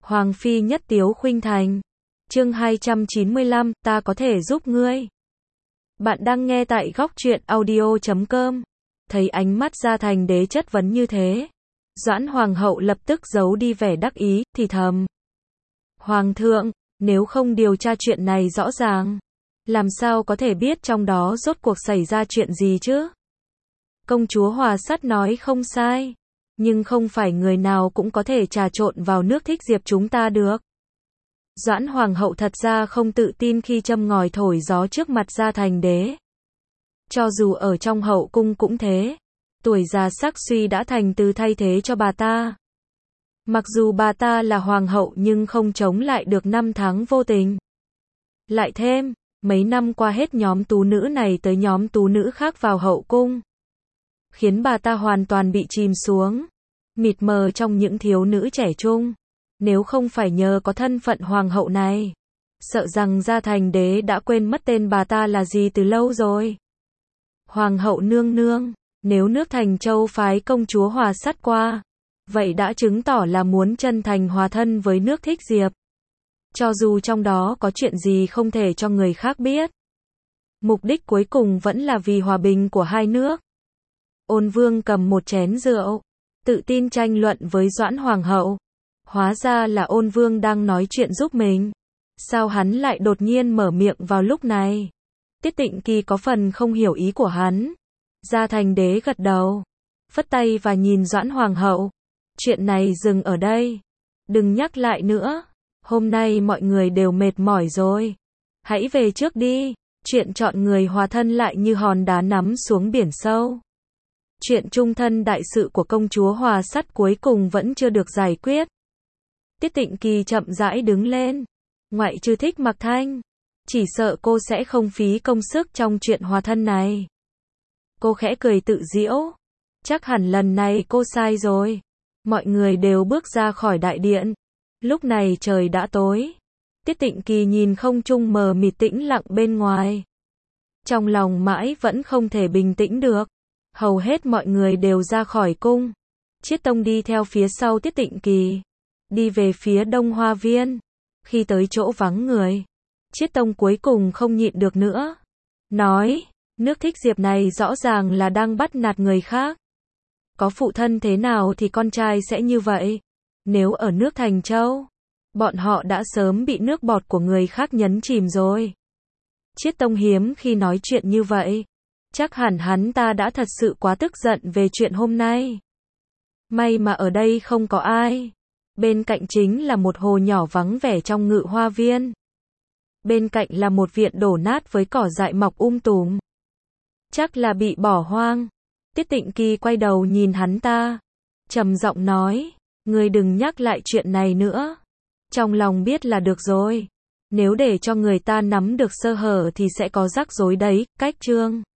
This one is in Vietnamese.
Hoàng phi nhất tiếu khuynh thành. Chương 295, ta có thể giúp ngươi. Bạn đang nghe tại góc truyện audio.com. Thấy ánh mắt Gia Thành Đế chất vấn như thế, Doãn Hoàng hậu lập tức giấu đi vẻ đắc ý, thì thầm: Hoàng thượng, nếu không điều tra chuyện này rõ ràng, làm sao có thể biết trong đó rốt cuộc xảy ra chuyện gì chứ? Công chúa Hòa Sắt nói không sai, nhưng không phải người nào cũng có thể trà trộn vào nước Thích Diệp chúng ta được. Doãn Hoàng hậu thật ra không tự tin khi châm ngòi thổi gió trước mặt Gia Thành Đế. Cho dù ở trong hậu cung cũng thế, tuổi già sắc suy đã thành từ thay thế cho bà ta. Mặc dù bà ta là hoàng hậu nhưng không chống lại được năm tháng vô tình. Lại thêm, mấy năm qua hết nhóm tú nữ này tới nhóm tú nữ khác vào hậu cung, khiến bà ta hoàn toàn bị chìm xuống, mịt mờ trong những thiếu nữ trẻ trung. Nếu không phải nhờ có thân phận hoàng hậu này, sợ rằng Gia Thành Đế đã quên mất tên bà ta là gì từ lâu rồi. Hoàng hậu nương nương, nếu nước Thành Châu phái công chúa Hòa Sắt qua, vậy đã chứng tỏ là muốn chân thành hòa thân với nước Thích Diệp. Cho dù trong đó có chuyện gì không thể cho người khác biết, mục đích cuối cùng vẫn là vì hòa bình của hai nước. Ôn Vương cầm một chén rượu, tự tin tranh luận với Doãn Hoàng hậu. Hóa ra là Ôn Vương đang nói chuyện giúp mình. Sao hắn lại đột nhiên mở miệng vào lúc này? Tiết Tịnh Kỳ có phần không hiểu ý của hắn. Gia Thành Đế gật đầu, phất tay và nhìn Doãn Hoàng hậu. Chuyện này dừng ở đây, đừng nhắc lại nữa. Hôm nay mọi người đều mệt mỏi rồi, hãy về trước đi. Chuyện chọn người hòa thân lại như hòn đá nắm xuống biển sâu. Chuyện chung thân đại sự của công chúa Hòa Sắt cuối cùng vẫn chưa được giải quyết. Tiết Tịnh Kỳ chậm rãi đứng lên. Ngoại trừ Thích Mặc Thanh, chỉ sợ cô sẽ không phí công sức trong chuyện hòa thân này. Cô khẽ cười tự giễu. Chắc hẳn lần này cô sai rồi. Mọi người đều bước ra khỏi đại điện. Lúc này trời đã tối. Tiết Tịnh Kỳ nhìn không trung mờ mịt tĩnh lặng bên ngoài. Trong lòng mãi vẫn không thể bình tĩnh được. Hầu hết mọi người đều ra khỏi cung. Chiết Tông đi theo phía sau Tiết Tịnh Kỳ, đi về phía Đông Hoa Viên. Khi tới chỗ vắng người, Chiết Tông cuối cùng không nhịn được nữa, nói: nước Thích Diệp này rõ ràng là đang bắt nạt người khác. Có phụ thân thế nào thì con trai sẽ như vậy. Nếu ở nước Thành Châu, bọn họ đã sớm bị nước bọt của người khác nhấn chìm rồi. Chiết Tông hiếm khi nói chuyện như vậy. Chắc hẳn hắn ta đã thật sự quá tức giận về chuyện hôm nay. May mà ở đây không có ai. Bên cạnh chính là một hồ nhỏ vắng vẻ trong Ngự Hoa Viên. Bên cạnh là một viện đổ nát với cỏ dại mọc tùm. Chắc là bị bỏ hoang. Tiết Tịnh Kỳ quay đầu nhìn hắn ta, trầm giọng nói: ngươi đừng nhắc lại chuyện này nữa. Trong lòng biết là được rồi. Nếu để cho người ta nắm được sơ hở thì sẽ có rắc rối đấy. Cách chương